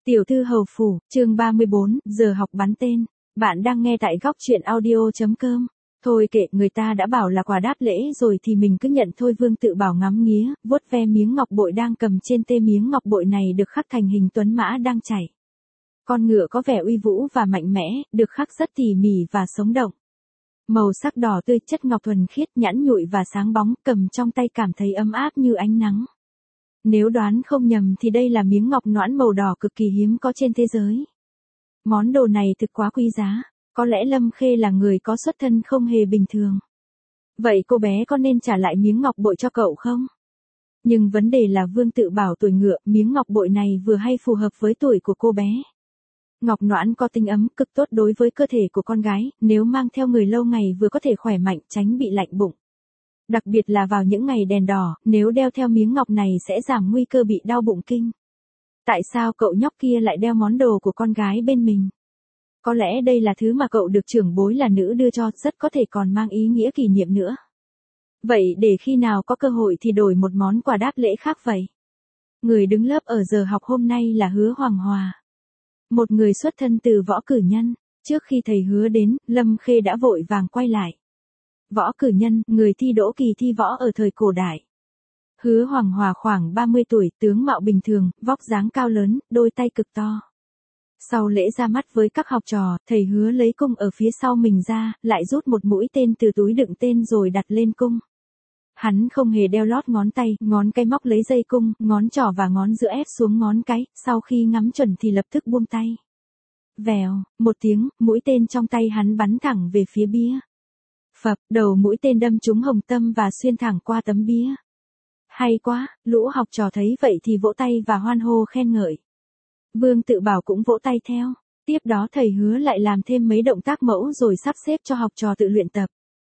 Tiểu thư hầu phủ, chương 34, giờ học bắn tên. Bạn đang nghe tại góc truyện audio.com. Thôi kệ, người ta đã bảo là quà đáp lễ rồi thì mình cứ nhận thôi. Vương Tự Bảo ngắm nghía, vuốt ve miếng ngọc bội đang cầm trên tay. Miếng ngọc bội này được khắc thành hình tuấn mã đang chạy. Con ngựa có vẻ uy vũ và mạnh mẽ, được khắc rất tỉ mỉ và sống động. Màu sắc đỏ tươi, chất ngọc thuần khiết, nhẵn nhụi và sáng bóng, cầm trong tay cảm thấy ấm áp như ánh nắng. Nếu đoán không nhầm thì đây là miếng ngọc noãn màu đỏ cực kỳ hiếm có trên thế giới. Món đồ này thực quá quý giá, có lẽ Lâm Khê là người có xuất thân không hề bình thường. Vậy cô bé có nên trả lại miếng ngọc bội cho cậu không? Nhưng vấn đề là Vương Tự Bảo tuổi ngựa, miếng ngọc bội này vừa hay phù hợp với tuổi của cô bé. Ngọc noãn có tính ấm cực tốt đối với cơ thể của con gái, nếu mang theo người lâu ngày vừa có thể khỏe mạnh, tránh bị lạnh bụng. Đặc biệt là vào những ngày đèn đỏ, nếu đeo theo miếng ngọc này sẽ giảm nguy cơ bị đau bụng kinh. Tại sao cậu nhóc kia lại đeo món đồ của con gái bên mình? Có lẽ đây là thứ mà cậu được trưởng bối là nữ đưa cho, rất có thể còn mang ý nghĩa kỷ niệm nữa. Vậy để khi nào có cơ hội thì đổi một món quà đáp lễ khác vậy. Người đứng lớp ở giờ học hôm nay là Hứa Hoàng Hòa. Một người xuất thân từ Võ Cử Nhân. Trước khi thầy Hứa đến, Lâm Khê đã vội vàng quay lại. Võ Cử Nhân, người thi đỗ kỳ thi võ ở thời cổ đại. Hứa Hoàng Hòa khoảng 30 tuổi, tướng mạo bình thường, vóc dáng cao lớn, đôi tay cực to. Sau lễ ra mắt với các học trò, thầy Hứa lấy cung ở phía sau mình ra, lại rút một mũi tên từ túi đựng tên rồi đặt lên cung. Hắn không hề đeo lót ngón tay, ngón cái móc lấy dây cung, ngón trỏ và ngón giữa ép xuống ngón cái, sau khi ngắm chuẩn thì lập tức buông tay. Vèo, một tiếng, mũi tên trong tay hắn bắn thẳng về phía bia. Phập, đầu mũi tên đâm trúng hồng tâm và xuyên thẳng qua tấm bia. Hay quá, lũ học trò thấy vậy thì vỗ tay và hoan hô khen ngợi. Vương Tự Bảo cũng vỗ tay theo. Tiếp đó thầy Hứa lại làm thêm mấy động tác mẫu rồi sắp xếp cho học trò tự luyện tập.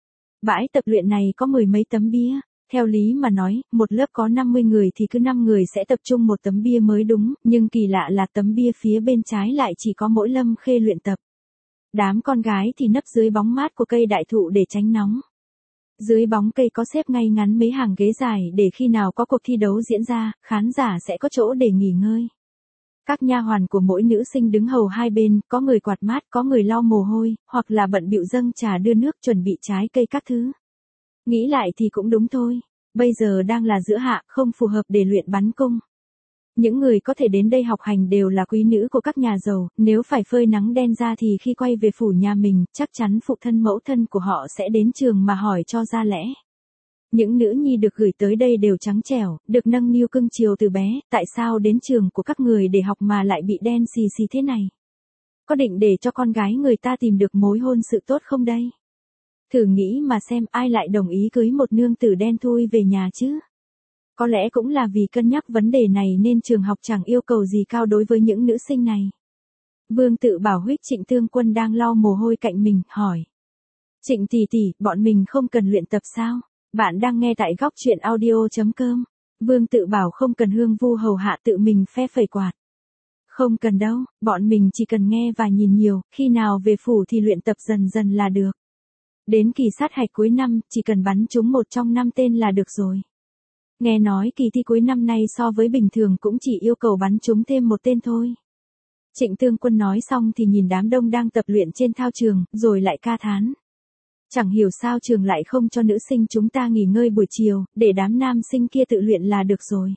Bãi tập luyện này có 10 mấy tấm bia. Theo lý mà nói, một lớp có 50 người thì cứ 5 người sẽ tập trung một tấm bia mới đúng, nhưng kỳ lạ là tấm bia phía bên trái lại chỉ có mỗi Lâm Khê luyện tập. Đám con gái thì nấp dưới bóng mát của cây đại thụ để tránh nóng. Dưới bóng cây có xếp ngay ngắn mấy hàng ghế dài để khi nào có cuộc thi đấu diễn ra, khán giả sẽ có chỗ để nghỉ ngơi. Các nha hoàn của mỗi nữ sinh đứng hầu hai bên, có người quạt mát, có người lau mồ hôi, hoặc là bận bịu dâng trà đưa nước, chuẩn bị trái cây các thứ. Nghĩ lại thì cũng đúng thôi, bây giờ đang là giữa hạ, không phù hợp để luyện bắn cung. Những người có thể đến đây học hành đều là quý nữ của các nhà giàu, nếu phải phơi nắng đen ra thì khi quay về phủ nhà mình, chắc chắn phụ thân mẫu thân của họ sẽ đến trường mà hỏi cho ra lẽ. Những nữ nhi được gửi tới đây đều trắng trẻo, được nâng niu cưng chiều từ bé, tại sao đến trường của các người để học mà lại bị đen xì xì thế này? Có định để cho con gái người ta tìm được mối hôn sự tốt không đây? Thử nghĩ mà xem ai lại đồng ý cưới một nương tử đen thui về nhà chứ? Có lẽ cũng là vì cân nhắc vấn đề này nên trường học chẳng yêu cầu gì cao đối với những nữ sinh này. Vương Tự Bảo huých Trịnh Tương Quân đang lau mồ hôi cạnh mình, hỏi. Trịnh tỷ tỷ, bọn mình không cần luyện tập sao? Bạn đang nghe tại góc truyện audio.com. Vương Tự Bảo không cần Hương Vu hầu hạ tự mình phe phẩy quạt. Không cần đâu, bọn mình chỉ cần nghe và nhìn nhiều, khi nào về phủ thì luyện tập dần dần là được. Đến kỳ sát hạch cuối năm, chỉ cần bắn trúng một trong 5 tên là được rồi. Nghe nói kỳ thi cuối năm nay so với bình thường cũng chỉ yêu cầu bắn trúng thêm một tên thôi. Trịnh Tương Quân nói xong thì nhìn đám đông đang tập luyện trên thao trường, rồi lại ca thán. Chẳng hiểu sao trường lại không cho nữ sinh chúng ta nghỉ ngơi buổi chiều, để đám nam sinh kia tự luyện là được rồi.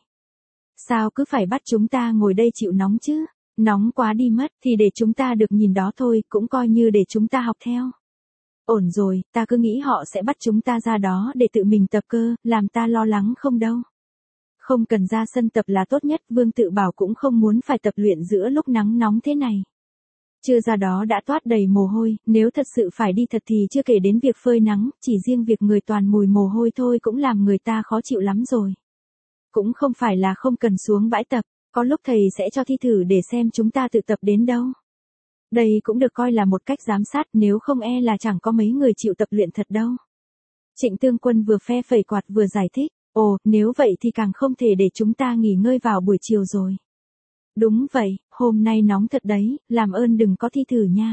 Sao cứ phải bắt chúng ta ngồi đây chịu nóng chứ? Nóng quá đi mất, thì để chúng ta được nhìn đó thôi, cũng coi như để chúng ta học theo. Ổn rồi, ta cứ nghĩ họ sẽ bắt chúng ta ra đó để tự mình tập cơ, làm ta lo lắng không đâu. Không cần ra sân tập là tốt nhất, Vương Tự Bảo cũng không muốn phải tập luyện giữa lúc nắng nóng thế này. Chưa ra đó đã toát đầy mồ hôi, nếu thật sự phải đi thật thì chưa kể đến việc phơi nắng, chỉ riêng việc người toàn mùi mồ hôi thôi cũng làm người ta khó chịu lắm rồi. Cũng không phải là không cần xuống bãi tập, có lúc thầy sẽ cho thi thử để xem chúng ta tự tập đến đâu. Đây cũng được coi là một cách giám sát, nếu không e là chẳng có mấy người chịu tập luyện thật đâu. Trịnh Tương Quân vừa phe phẩy quạt vừa giải thích, ồ, nếu vậy thì càng không thể để chúng ta nghỉ ngơi vào buổi chiều rồi. Đúng vậy, hôm nay nóng thật đấy, làm ơn đừng có thi thử nha.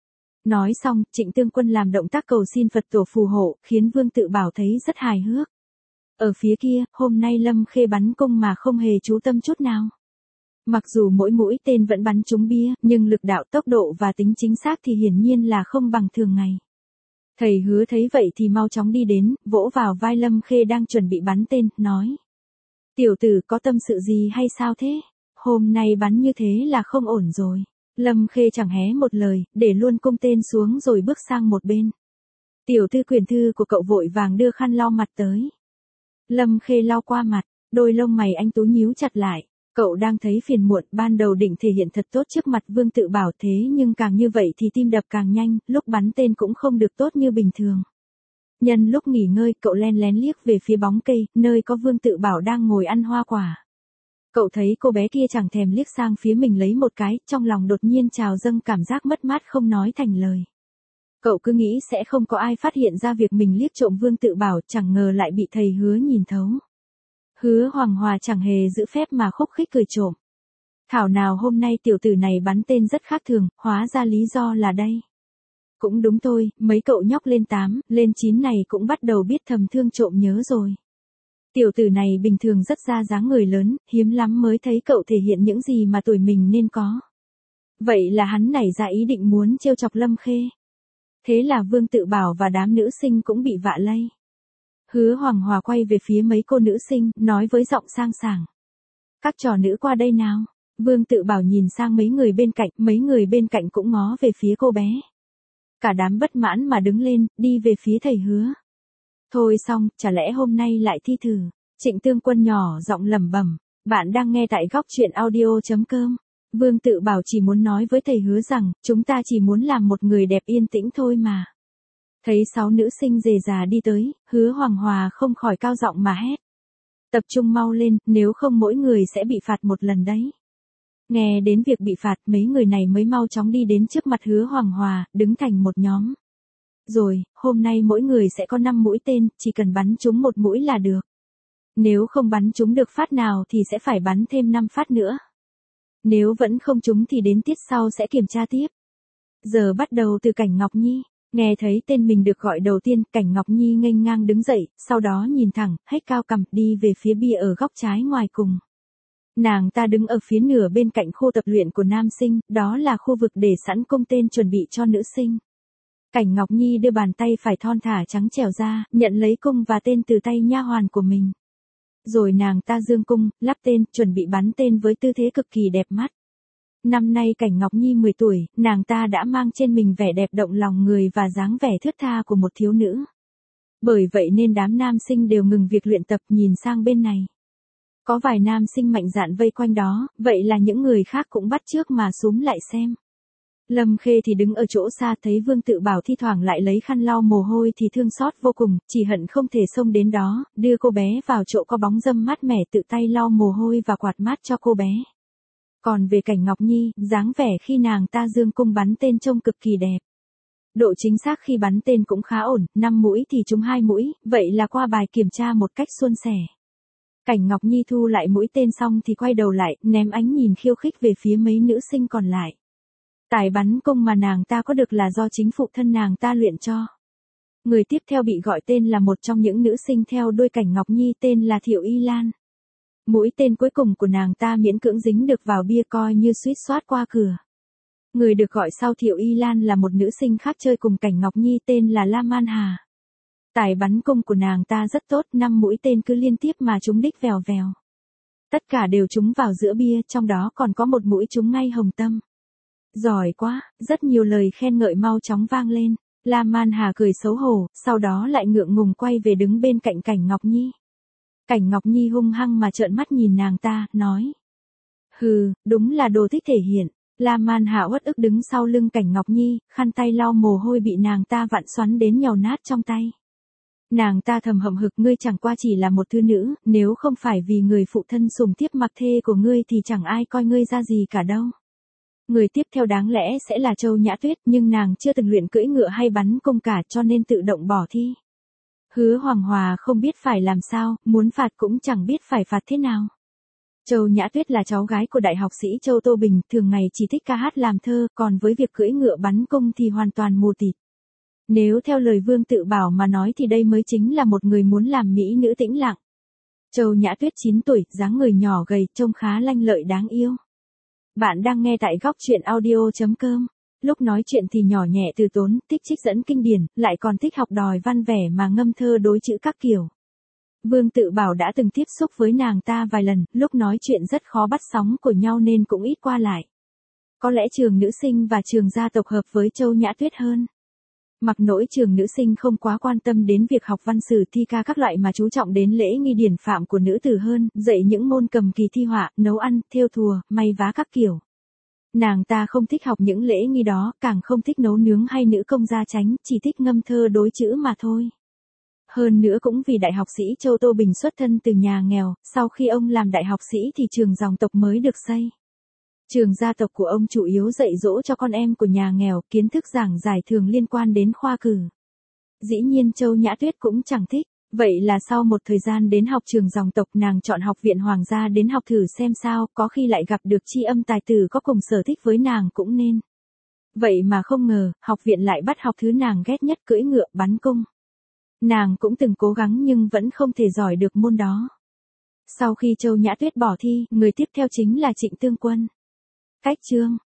Nói xong, Trịnh Tương Quân làm động tác cầu xin Phật tổ phù hộ, khiến Vương Tự Bảo thấy rất hài hước. Ở phía kia, hôm nay Lâm Khê bắn cung mà không hề chú tâm chút nào. Mặc dù mỗi mũi tên vẫn bắn trúng bia, nhưng lực đạo, tốc độ và tính chính xác thì hiển nhiên là không bằng thường ngày. Thầy Hứa thấy vậy thì mau chóng đi đến, vỗ vào vai Lâm Khê đang chuẩn bị bắn tên, nói. Tiểu tử có tâm sự gì hay sao thế? Hôm nay bắn như thế là không ổn rồi. Lâm Khê chẳng hé một lời, để luôn cung tên xuống rồi bước sang một bên. Tiểu thư quyển thư của cậu vội vàng đưa khăn lau mặt tới. Lâm Khê lau qua mặt, đôi lông mày anh tú nhíu chặt lại. Cậu đang thấy phiền muộn, ban đầu định thể hiện thật tốt trước mặt Vương Tự Bảo thế nhưng càng như vậy thì tim đập càng nhanh, lúc bắn tên cũng không được tốt như bình thường. Nhân lúc nghỉ ngơi, cậu len lén liếc về phía bóng cây, nơi có Vương Tự Bảo đang ngồi ăn hoa quả. Cậu thấy cô bé kia chẳng thèm liếc sang phía mình lấy một cái, trong lòng đột nhiên trào dâng cảm giác mất mát không nói thành lời. Cậu cứ nghĩ sẽ không có ai phát hiện ra việc mình liếc trộm Vương Tự Bảo, chẳng ngờ lại bị thầy Hứa nhìn thấu. Hứa Hoàng Hòa chẳng hề giữ phép mà khúc khích cười trộm. Thảo nào hôm nay tiểu tử này bắn tên rất khác thường, hóa ra lý do là đây. Cũng đúng thôi, mấy cậu nhóc lên 8, lên 9 này cũng bắt đầu biết thầm thương trộm nhớ rồi. Tiểu tử này bình thường rất ra dáng người lớn, hiếm lắm mới thấy cậu thể hiện những gì mà tuổi mình nên có. Vậy là hắn nảy ra ý định muốn trêu chọc Lâm Khê. Thế là Vương Tự Bảo và đám nữ sinh cũng bị vạ lây. Hứa Hoàng Hòa quay về phía mấy cô nữ sinh, nói với giọng sang sảng. Các trò nữ qua đây nào. Vương Tự Bảo nhìn sang mấy người bên cạnh cũng ngó về phía cô bé. Cả đám bất mãn mà đứng lên, đi về phía thầy Hứa. Thôi xong, chả lẽ hôm nay lại thi thử. Trịnh Tương Quân nhỏ giọng lẩm bẩm. Bạn đang nghe tại góc truyện audio.com. Vương Tự Bảo chỉ muốn nói với thầy Hứa rằng, chúng ta chỉ muốn làm một người đẹp yên tĩnh thôi mà. Thấy 6 nữ sinh rề rà đi tới, Hứa Hoàng Hòa không khỏi cao giọng mà hét. Tập trung mau lên, nếu không mỗi người sẽ bị phạt một lần đấy. Nghe đến việc bị phạt, mấy người này mới mau chóng đi đến trước mặt Hứa Hoàng Hòa, đứng thành một nhóm. Rồi, hôm nay mỗi người sẽ có 5 mũi tên, chỉ cần bắn trúng một mũi là được. Nếu không bắn trúng được phát nào thì sẽ phải bắn thêm 5 phát nữa. Nếu vẫn không trúng thì đến tiết sau sẽ kiểm tra tiếp. Giờ bắt đầu từ Cảnh Ngọc Nhi. Nghe thấy tên mình được gọi đầu tiên, Cảnh Ngọc Nhi nghênh ngang đứng dậy, sau đó nhìn thẳng, hét cao cằm, đi về phía bia ở góc trái ngoài cùng. Nàng ta đứng ở phía nửa bên cạnh khu tập luyện của nam sinh, đó là khu vực để sẵn cung tên chuẩn bị cho nữ sinh. Cảnh Ngọc Nhi đưa bàn tay phải thon thả trắng trẻo ra, nhận lấy cung và tên từ tay nha hoàn của mình. Rồi nàng ta giương cung, lắp tên, chuẩn bị bắn tên với tư thế cực kỳ đẹp mắt. Năm nay Cảnh Ngọc Nhi 10 tuổi, nàng ta đã mang trên mình vẻ đẹp động lòng người và dáng vẻ thướt tha của một thiếu nữ. Bởi vậy nên đám nam sinh đều ngừng việc luyện tập nhìn sang bên này. Có vài nam sinh mạnh dạn vây quanh đó, vậy là những người khác cũng bắt chước mà xúm lại xem. Lâm Khê thì đứng ở chỗ xa thấy Vương Tự Bảo thi thoảng lại lấy khăn lau mồ hôi thì thương xót vô cùng, chỉ hận không thể xông đến đó, đưa cô bé vào chỗ có bóng râm mát mẻ tự tay lau mồ hôi và quạt mát cho cô bé. Còn về Cảnh Ngọc Nhi, dáng vẻ khi nàng ta giương cung bắn tên trông cực kỳ đẹp. Độ chính xác khi bắn tên cũng khá ổn, 5 mũi thì trúng 2 mũi, vậy là qua bài kiểm tra một cách suôn sẻ. Cảnh Ngọc Nhi thu lại mũi tên xong thì quay đầu lại, ném ánh nhìn khiêu khích về phía mấy nữ sinh còn lại. Tài bắn cung mà nàng ta có được là do chính phụ thân nàng ta luyện cho. Người tiếp theo bị gọi tên là một trong những nữ sinh theo đuôi Cảnh Ngọc Nhi, tên là Thiệu Y Lan. Mũi tên cuối cùng của nàng ta miễn cưỡng dính được vào bia, coi như suýt soát qua cửa. Người được gọi sau Thiệu Y Lan là một nữ sinh khác chơi cùng Cảnh Ngọc Nhi, tên là La Man Hà. Tài bắn cung của nàng ta rất tốt, 5 mũi tên cứ liên tiếp mà trúng đích vèo vèo. Tất cả đều trúng vào giữa bia, trong đó còn có một mũi trúng ngay hồng tâm. Giỏi quá, rất nhiều lời khen ngợi mau chóng vang lên. La Man Hà cười xấu hổ, sau đó lại ngượng ngùng quay về đứng bên cạnh Cảnh Ngọc Nhi. Cảnh Ngọc Nhi hung hăng mà trợn mắt nhìn nàng ta, nói. Hừ, đúng là đồ thích thể hiện. La Man Hà uất ức đứng sau lưng Cảnh Ngọc Nhi, khăn tay lau mồ hôi bị nàng ta vặn xoắn đến nhàu nát trong tay. Nàng ta thầm hậm hực, ngươi chẳng qua chỉ là một thư nữ, nếu không phải vì người phụ thân sủng thiếp mặc thê của ngươi thì chẳng ai coi ngươi ra gì cả đâu. Người tiếp theo đáng lẽ sẽ là Châu Nhã Tuyết, nhưng nàng chưa từng luyện cưỡi ngựa hay bắn cung cả cho nên tự động bỏ thi. Hứa Hoàng Hòa không biết phải làm sao, muốn phạt cũng chẳng biết phải phạt thế nào. Châu Nhã Tuyết là cháu gái của đại học sĩ Châu Tô Bình, thường ngày chỉ thích ca hát làm thơ, còn với việc cưỡi ngựa bắn cung thì hoàn toàn mù tịt. Nếu theo lời Vương Tự Bảo mà nói thì đây mới chính là một người muốn làm mỹ nữ tĩnh lặng. Châu Nhã Tuyết 9 tuổi, dáng người nhỏ gầy, trông khá lanh lợi đáng yêu. Bạn đang nghe tại góc truyện audio.com. Lúc nói chuyện thì nhỏ nhẹ từ tốn, thích trích dẫn kinh điển, lại còn thích học đòi văn vẻ mà ngâm thơ đối chữ các kiểu. Vương Tự Bảo đã từng tiếp xúc với nàng ta vài lần, lúc nói chuyện rất khó bắt sóng của nhau nên cũng ít qua lại. Có lẽ Trường Nữ Sinh và Trường Gia Tộc hợp với Châu Nhã Tuyết hơn. Mặc nỗi Trường Nữ Sinh không quá quan tâm đến việc học văn sử thi ca các loại mà chú trọng đến lễ nghi điển phạm của nữ tử hơn, dạy những môn cầm kỳ thi họa, nấu ăn, thêu thùa, may vá các kiểu. Nàng ta không thích học những lễ nghi đó, càng không thích nấu nướng hay nữ công gia chánh, chỉ thích ngâm thơ đối chữ mà thôi. Hơn nữa cũng vì đại học sĩ Châu Tô Bình xuất thân từ nhà nghèo, sau khi ông làm đại học sĩ thì trường dòng tộc mới được xây. Trường gia tộc của ông chủ yếu dạy dỗ cho con em của nhà nghèo, kiến thức giảng giải thường liên quan đến khoa cử. Dĩ nhiên Châu Nhã Tuyết cũng chẳng thích, vậy là sau một thời gian đến học trường dòng tộc nàng chọn học viện hoàng gia đến học thử xem sao, có khi lại gặp được tri âm tài tử có cùng sở thích với nàng cũng nên. Vậy mà không ngờ, học viện lại bắt học thứ nàng ghét nhất, cưỡi ngựa bắn cung. Nàng cũng từng cố gắng nhưng vẫn không thể giỏi được môn đó. Sau khi Châu Nhã Tuyết bỏ thi, người tiếp theo chính là Trịnh Tương Quân. Cách chương